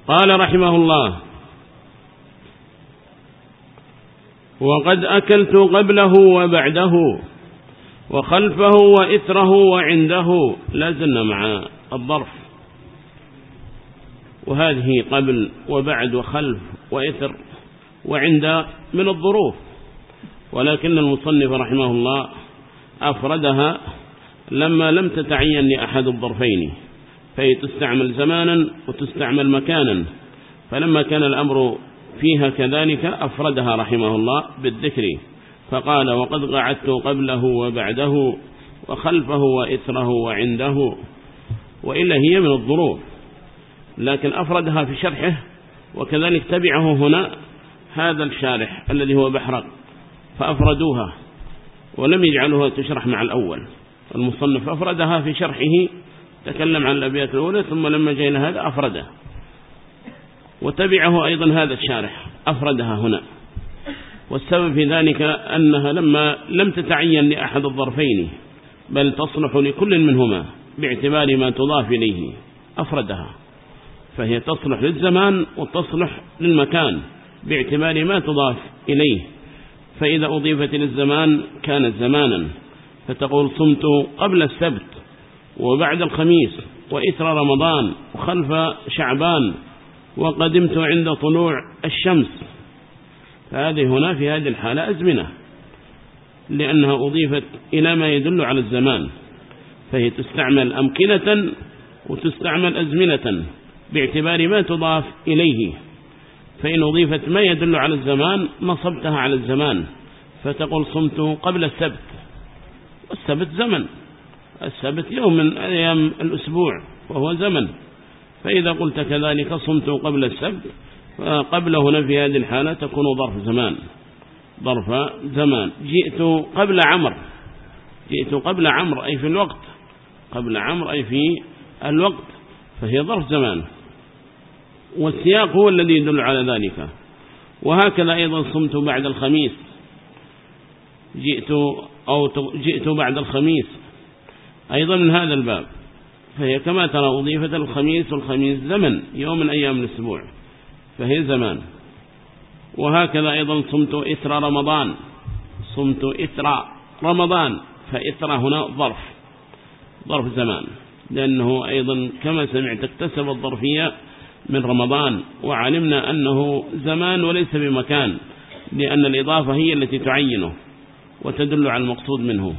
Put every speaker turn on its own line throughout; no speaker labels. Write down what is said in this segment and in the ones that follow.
قال رحمه الله: وقد أكلت قبله وبعده وخلفه وإثره وعنده. لازلنا مع الظرف، وهذه قبل وبعد وخلف وإثر وعند من الظروف، ولكن المصنف رحمه الله أفردها لما لم تتعين لأحد الظرفين، فهي تستعمل زمانا وتستعمل مكانا، فلما كان الأمر فيها كذلك أفردها رحمه الله بالذكر، فقال: وقد قعدت قبله وبعده وخلفه وإثره وعنده، وإلا هي من الظروف، لكن أفردها في شرحه، وكذلك تبعه هنا هذا الشارح الذي هو بحرق، فأفردوها ولم يجعلوها تشرح مع الأول. المصنف أفردها في شرحه، تكلم عن الأبيات الأولى، ثم لما جينا هذا أفرده، وتبعه أيضا هذا الشارح أفردها هنا. والسبب في ذلك أنها لما لم تتعين لأحد الظرفين، بل تصلح لكل منهما باعتبار ما تضاف إليه، أفردها، فهي تصلح للزمان وتصلح للمكان باعتبار ما تضاف إليه. فإذا أضيفت للزمان كانت زمانا، فتقول: صمت قبل السبت وبعد الخميس وإثر رمضان وخلف شعبان وقدمت عند طلوع الشمس. فهذه هنا في هذه الحالة أزمنة، لأنها أضيفت إلى ما يدل على الزمان، فهي تستعمل أمكنة وتستعمل أزمنة باعتبار ما تضاف إليه. فإن أضيفت ما يدل على الزمان نصبتها على الزمان، فتقول: صمت قبل السبت، والسبت زمن، السبت يوم من أيام الأسبوع وهو زمن، فإذا قلت كذلك صمت قبل السبت، فقبل هنا في هذه الحالة تكون ظرف زمان، ظرف زمان. جئت قبل عمر، جئت قبل عمر أي في الوقت، قبل عمر أي في الوقت، فهي ظرف زمان، والسياق هو الذي يدل على ذلك. وهكذا أيضا صمت بعد الخميس، جئت بعد الخميس أيضا من هذا الباب، فهي كما ترى أضيفت الخميس، والخميس زمن يوم من أيام الأسبوع، فهي زمان. وهكذا أيضا صمت إثر رمضان، صمت إثر رمضان، فإثر هنا ظرف زمان، لأنه أيضا كما سمعت اكتسب الظرفية من رمضان، وعلمنا أنه زمان وليس بمكان، لأن الإضافة هي التي تعينه وتدل على المقصود منه.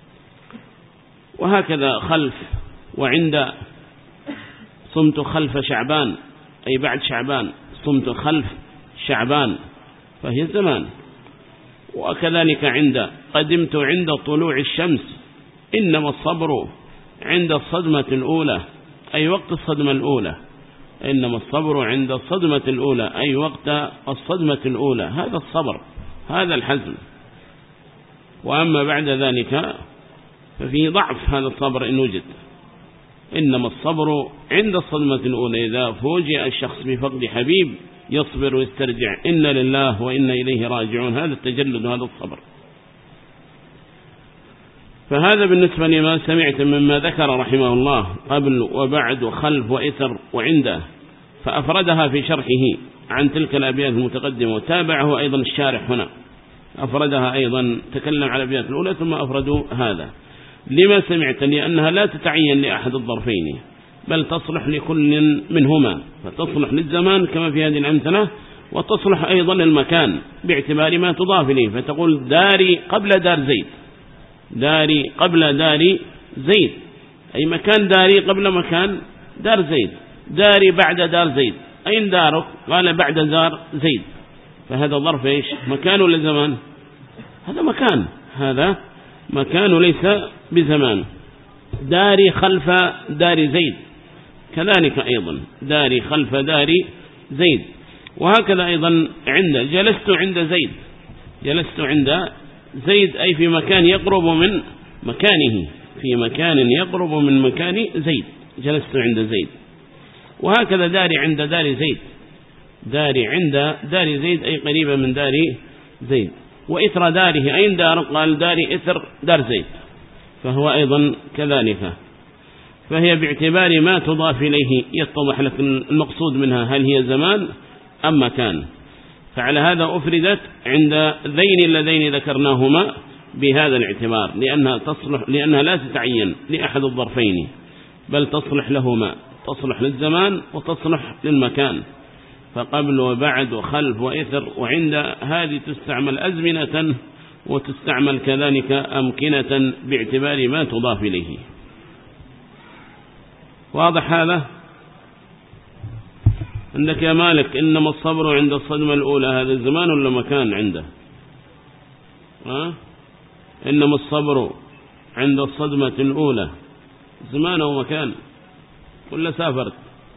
وهكذا خلف وعند، صمت خلف شعبان أي بعد شعبان، صمت خلف شعبان، فهي زمان. وكذلك عند، قدمت عند طلوع الشمس، إنما الصبر عند الصدمة الأولى أي وقت الصدمة الأولى، إنما الصبر عند الصدمة الأولى أي وقت الصدمة الأولى، هذا الصبر، هذا الحزم. وأما بعد ذلك ففي ضعف هذا الصبر إن وجد. إنما الصبر عند الصدمة الأولى، إذا فوجئ الشخص بفقد حبيب يصبر ويسترجع، إن لله وإن إليه راجعون، هذا التجلد وهذا الصبر. فهذا بالنسبة لما سمعت مما ذكر رحمه الله قبل وبعد وخلف وإثر وعنده، فأفردها في شرحه عن تلك الأبيات المتقدمة، وتابعه أيضا الشارح هنا أفردها أيضا، تكلم على الأبيات الأولى ثم أفردوا هذا. لما سمعت؟ لأنها لا تتعين لأحد الظرفين، بل تصلح لكل منهما، فتصلح للزمان كما في هذه الأمثلة، وتصلح أيضا للمكان باعتبار ما تضاف إليه، فتقول: داري قبل دار زيد، داري قبل دار زيد، أي مكان داري قبل مكان دار زيد، داري بعد دار زيد، أين دارك؟ قال: بعد دار زيد، فهذا ظرف إيش؟ مكان ولا زمان؟ هذا مكان، هذا مكان وليس بزمان. داري خلف دار زيد، كذلك أيضا داري خلف دار زيد. وهكذا أيضا عند، جلست عند زيد، جلست عند زيد أي في مكان يقرب من مكانه، في مكان يقرب من مكان زيد، جلست عند زيد. وهكذا داري عند دار زيد، داري عند دار زيد أي قريبة من دار زيد. وإثر داره، أين دار؟ قال: داري إثر دار زيد، فهو أيضا كذلك. فهي باعتبار ما تضاف إليه يتضح لك المقصود منها هل هي زمان أم مكان. فعلى هذا أفردت عند ذين اللذين ذكرناهما بهذا الاعتبار، لأنها لا تتعين لأحد الظرفين، بل تصلح لهما، تصلح للزمان وتصلح للمكان، فقبل وبعد وخلف وإثر. وعند هذه تستعمل أزمنة وتستعمل كذلك أمكنة باعتبار ما تضاف إليه. واضح هذا؟ عندك يا مالك إنما الصبر عند الصدمة الأولى، هذا الزمان ولا مكان عنده؟ إنما الصبر عند الصدمة الأولى زمان أو مكان ولا سافرت؟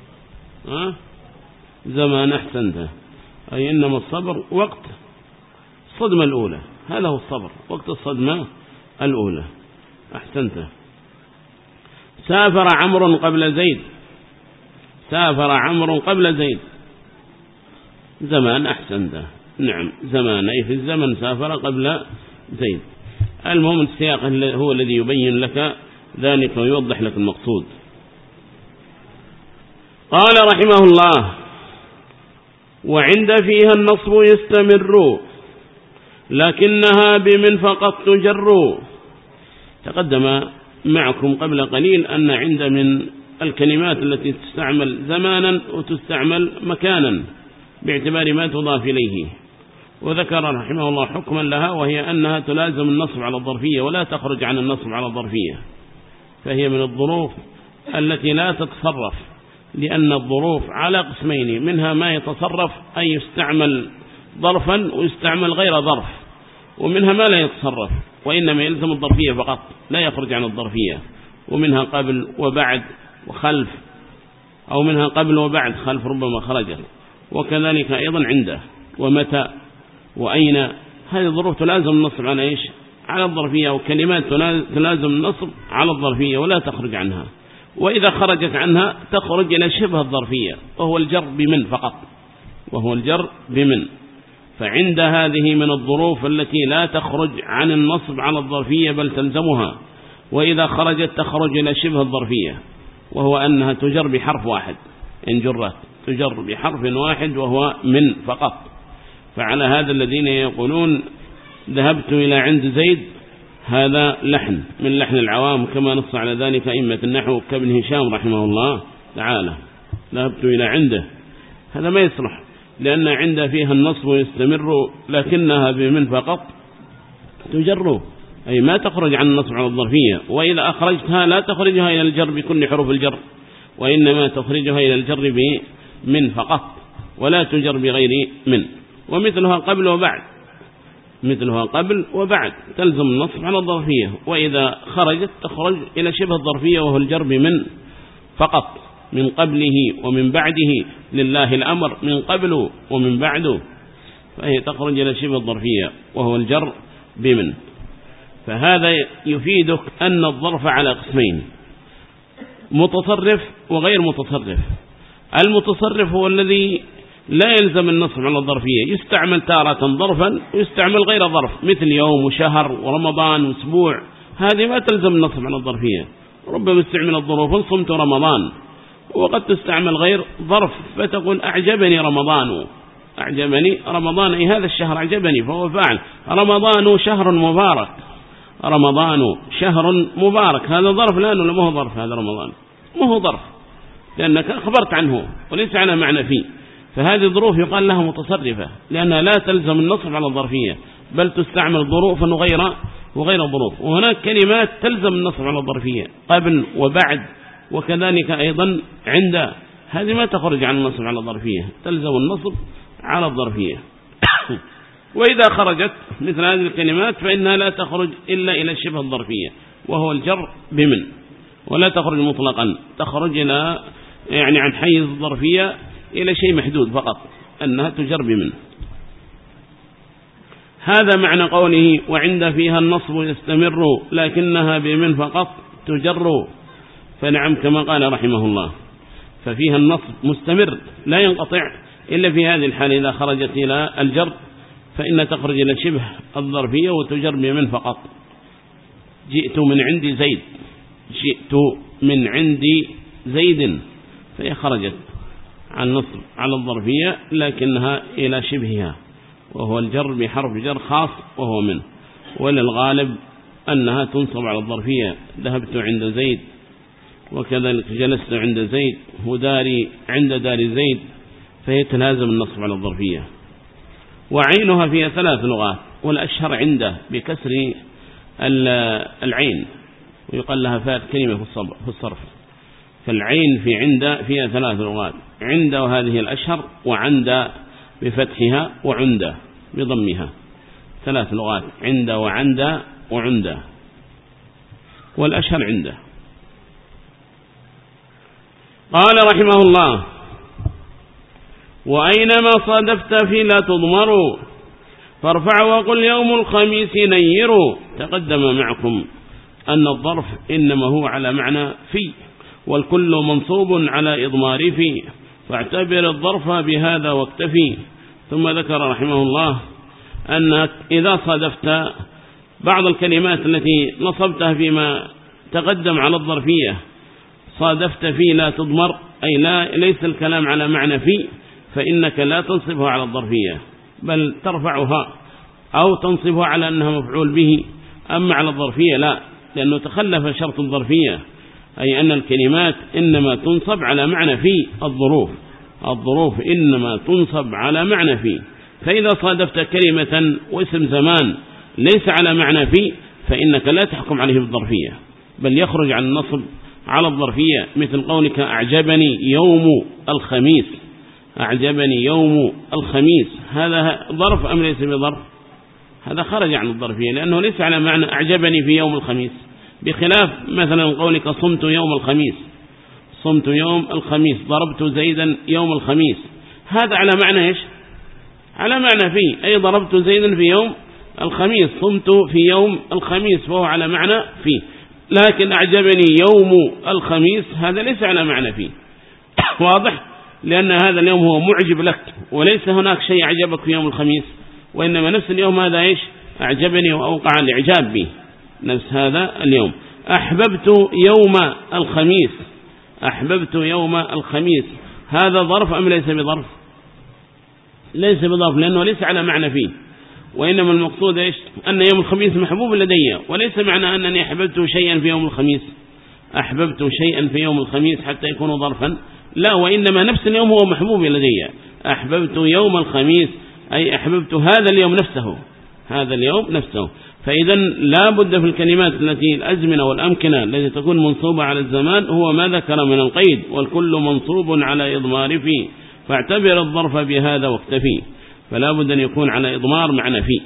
زمان. أحسنت. أي إنما الصبر وقت الصدمة الأولى، هذا هو الصبر وقت الصدمة الأولى. أحسنت. سافر عمرو قبل زيد، سافر عمرو قبل زيد زمان. أحسنت. نعم زمان، أي في الزمن سافر قبل زيد. المهم السياق هو الذي يبين لك ذلك ويوضح لك المقصود. قال رحمه الله: وعند فيها النصب يستمر لكنها بمن فقط تجر. تقدم معكم قبل قليل أن عند من الكلمات التي تستعمل زمانا وتستعمل مكانا باعتبار ما تضاف إليه، وذكر رحمه الله حكما لها، وهي أنها تلازم النصب على الظرفية ولا تخرج عن النصب على الظرفية، فهي من الظروف التي لا تتصرف، لأن الظروف على قسمين: منها ما يتصرف أي يستعمل ظرفا ويستعمل غير ظرف، ومنها ما لا يتصرف وإنما يلزم الظرفية فقط لا يخرج عن الظرفية، ومنها قبل وبعد وخلف، أو منها قبل وبعد خلف ربما خرجت، وكذلك أيضا عنده ومتى وأين. هذه الظروف تلازم النصب على إيش؟ على الظرفية، وكلمات تلازم النصب على الظرفية ولا تخرج عنها، وإذا خرجت عنها تخرج إلى شبه الظرفية وهو الجر بمن فقط، وهو الجر بمن. فعند هذه من الظروف التي لا تخرج عن النصب على الظرفية بل تلزمها، وإذا خرجت تخرج إلى شبه الظرفية، وهو أنها تجر بحرف واحد، إن جرت تجر بحرف واحد وهو من فقط. فعلى هذا الذين يقولون ذهبت إلى عند زيد، هذا لحن من لحن العوام، كما نص على ذلك أئمة النحو كابن هشام رحمه الله تعالى. ذهبت إلى عنده، هذا ما يصلح، لأن عند فيها النصب يستمر لكنها بمن فقط تجر، أي ما تخرج عن النصب على الظرفية، وإذا أخرجتها لا تخرجها إلى الجر بكل حروف الجر، وإنما تخرجها إلى الجر بمن فقط ولا تجر بغير من. ومثلها قبل وبعد، مثلها قبل وبعد تلزم النصب على الظرفية، وإذا خرجت تخرج إلى شبه الظرفية وهو الجر بمن فقط، من قبله ومن بعده، لله الأمر من قبل ومن بعده، فهي تخرج إلى شبه الظرفية وهو الجر بمن. فهذا يفيدك أن الظرف على قسمين: متصرف وغير متصرف. المتصرف هو الذي لا يلزم النصب على الظرفية، يستعمل تارة ظرفا ويستعمل غير ظرف، مثل يوم وشهر ورمضان واسبوع، هذه ما تلزم النصب على الظرفية. ربما استعمل الظروف صمت رمضان، وقد تستعمل غير ظرف فتقول أعجبني رمضان، أعجبني رمضان، أي هذا الشهر أعجبني فهو فاعل. رمضان شهر مبارك، رمضان شهر مبارك، هذا ظرف الآن ولا ما هو ظرف؟ هذا رمضان ما هو ظرف، لأنك أخبرت عنه وليس على معنى فيه. فهذه الظروف يقال لها متصرفة، لأنها لا تلزم النصب على الظرفية بل تستعمل ظروفا وغير ظروف. وهناك كلمات تلزم النصب على الظرفية، قبل وبعد، وكذلك أيضا عند، هذه ما تخرج عن النصب على الظرفية، تلزم النصب على الظرفية. وإذا خرجت مثل هذه الكلمات فإنها لا تخرج إلا إلى شبه الظرفية وهو الجر بمن، ولا تخرج مطلقا، تخرج إلى يعني عن حيز الظرفية إلى شيء محدود فقط، أنها تجر بمن. هذا معنى قوله وعند فيها النصب يستمر لكنها بمن فقط تجر. فنعم كما قال رحمه الله، ففيها النصب مستمر لا ينقطع إلا في هذه الحالة، إذا خرجت إلى الجر فإن تخرج إلى شبه الظرفية وتجر بمن فقط. جئت من عند زيد، جئت من عند زيد، فهي خرجت عن نصب على الظرفية لكنها إلى شبهها، وهو الجر بحرف جر خاص وهو من، وللغالب أنها تنصب على الظرفية. ذهبت عند زيد، وكذلك جلست عند زيد، وداري عند دار زيد، فهي تلازم النصب على الظرفية. وعينها فيها 3 لغات، والأشهر عنده بكسر العين، ويقال لها فات كلمة في الصرف. فالعين في عند فيها 3 لغات، عند وهذه الأشهر، وعند بفتحها، وعند بضمها، 3 لغات، عند وعند وعند، والأشهر عنده. قال رحمه الله: وأينما صادفت في لا تضمر، فارفع وقل يوم الخميس نير. تقدم معكم أن الظرف إنما هو على معنى في، والكل منصوب على إضمار في، فاعتبر الظرف بهذا واكتفي. ثم ذكر رحمه الله أنك إذا صادفت بعض الكلمات التي نصبتها فيما تقدم على الظرفية، صادفت في لا تضمر، أي ليس الكلام على معنى في، فإنك لا تنصبها على الظرفية، بل ترفعها أو تنصبها على أنها مفعول به. أما على الظرفية لا، لأنه تخلف شرط الظرفية، أي أن الكلمات إنما تنصب على معنى في. الظروف إنما تنصب على معنى في، فإذا صادفت كلمة واسم زمان ليس على معنى في، فإنك لا تحكم عليه بالظرفية، بل يخرج عن النصب على الظرفية، مثل قولك أعجبني يوم الخميس. أعجبني يوم الخميس، هذا ظرف أم ليس بظرف؟ هذا خرج عن الظرفية، لأنه ليس على معنى أعجبني في يوم الخميس، بخلاف مثلا قولك صمت يوم الخميس. صمت يوم الخميس، ضربت زيدا يوم الخميس، هذا على معنى إيش؟ على معنى في، أي ضربت زيدا في يوم الخميس، صمت في يوم الخميس، فهو على معنى في. لكن أعجبني يوم الخميس هذا ليس على معنى في. واضح؟ لأن هذا اليوم هو معجب لك، وليس هناك شيء أعجبك في يوم الخميس، وإنما نفس اليوم هذا إيش؟ أعجبني وأوقع الإعجاب به، نفس هذا اليوم. أحببت يوم الخميس، أحببت يوم الخميس، هذا ظرف أم ليس بظرف؟ ليس بظرف، لأنه ليس على معنى فيه، وإنما المقصود إيش؟ أن يوم الخميس محبوب لدي، وليس معنى أنني أحببت شيئا في يوم الخميس، أحببت شيئا في يوم الخميس حتى يكون ظرفا، لا، وإنما نفس اليوم هو محبوب لدي. أحببت يوم الخميس أي أحببت هذا اليوم نفسه، هذا اليوم نفسه. فإذا لا بد في الكلمات التي الأزمنة والأمكنة التي تكون منصوبة على الزمان هو ما ذكر من القيد، والكل منصوب على إضمار في، فاعتبر الظرف بهذا واكتفي. فلا بد أن يكون على إضمار معنى في،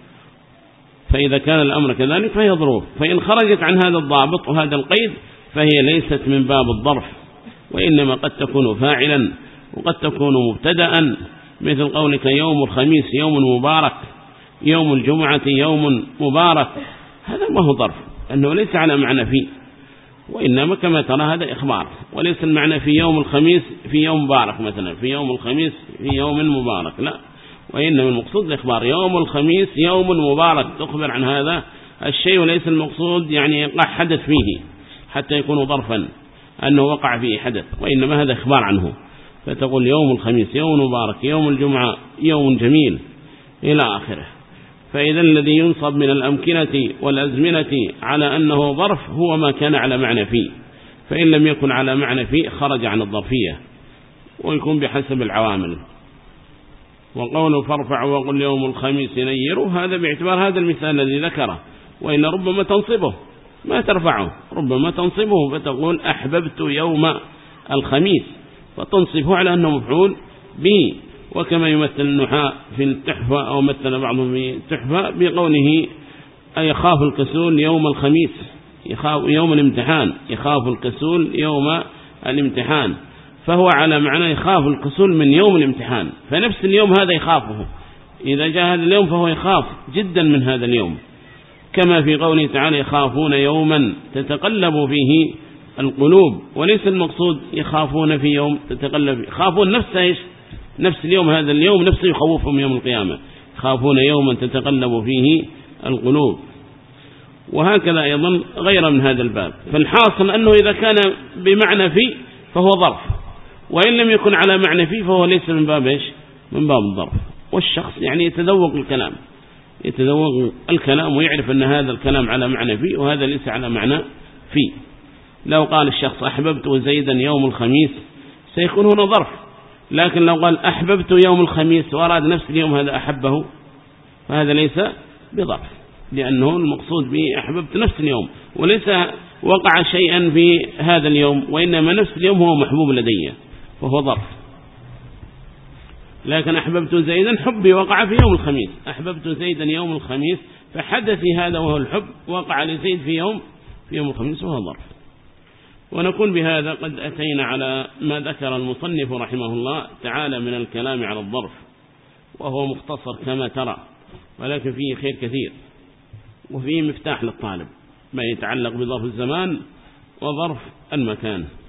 فإذا كان الأمر كذلك فهي ظروف. فإن خرجت عن هذا الضابط وهذا القيد فهي ليست من باب الظرف، وإنما قد تكون فاعلا وقد تكون مبتدأ، مثل قولك يوم الخميس يوم مبارك، يوم الجمعة يوم مبارك، هذا ما هو ظرف، أنه ليس على معنى فيه، وإنما كما ترى هذا إخبار، وليس المعنى في يوم الخميس في يوم مبارك، مثلا في يوم الخميس في يوم مبارك، لا، وإنما المقصود الإخبار، يوم الخميس يوم مبارك، تخبر عن هذا الشيء، وليس المقصود يعني يقع حدث فيه حتى يكون ظرفا أنه وقع فيه حدث، وإنما هذا إخبار عنه. فتقول يوم الخميس يوم مبارك، يوم الجمعة يوم جميل، إلى آخره. فإذا الذي ينصب من الأمكنة والأزمنة على أنه ظرف هو ما كان على معنى فيه، فإن لم يكن على معنى فيه خرج عن الظرفية، ويكون بحسب العوامل. وقوله فارفع وقل يوم الخميس نير، هذا باعتبار هذا المثال الذي ذكره، وإن ربما تنصبه ما ترفعه، ربما تنصبه فتقول أحببت يوم الخميس، فتنصبه على أنه مفعول به. وكما يمثل النحاة في التحفة، أو مثل بعضهم في التحفة بقوله يخاف الكسول يوم الخميس، يخاف يوم الامتحان، يخاف الكسول يوم الامتحان، فهو على معنى يخاف الكسول من يوم الامتحان، فنفس اليوم هذا يخافه، إذا جاء هذا اليوم فهو يخاف جدا من هذا اليوم. كما في قوله تعالى يخافون يوما تتقلب فيه القلوب، وليس المقصود يخافون في يوم تتقلب، يخافون نفسه نفس اليوم، هذا اليوم نفسه يخوفهم يوم القيامة، يخافون يوما تتقلب فيه القلوب. وهكذا أيضا غير من هذا الباب. فالحاصل أنه إذا كان بمعنى في فهو ظرف، وإن لم يكن على معنى في فهو ليس من باب إيش؟ من باب الظرف. والشخص يعني يتذوق الكلام ويعرف أن هذا الكلام على معنى في وهذا ليس على معنى في. لو قال الشخص أحببت زيدا يوم الخميس سيكون هنا ظرف، لكن لو قال أحببت يوم الخميس وأراد نفس اليوم هذا أحبه فهذا ليس بظرف، لأنه المقصود به أحببت نفس اليوم وليس وقع شيئا في هذا اليوم، وإنما نفس اليوم هو محبوب لدي فهو ظرف. لكن أحببت زيدا حبي وقع في يوم الخميس، أحببت زيدا يوم الخميس فحدثي هذا وهو الحب وقع لزيد في يوم الخميس وهو ظرف. ونكون بهذا قد أتينا على ما ذكر المصنف رحمه الله تعالى من الكلام على الظرف، وهو مختصر كما ترى، ولكن فيه خير كثير وفيه مفتاح للطالب ما يتعلق بظرف الزمان وظرف المكان.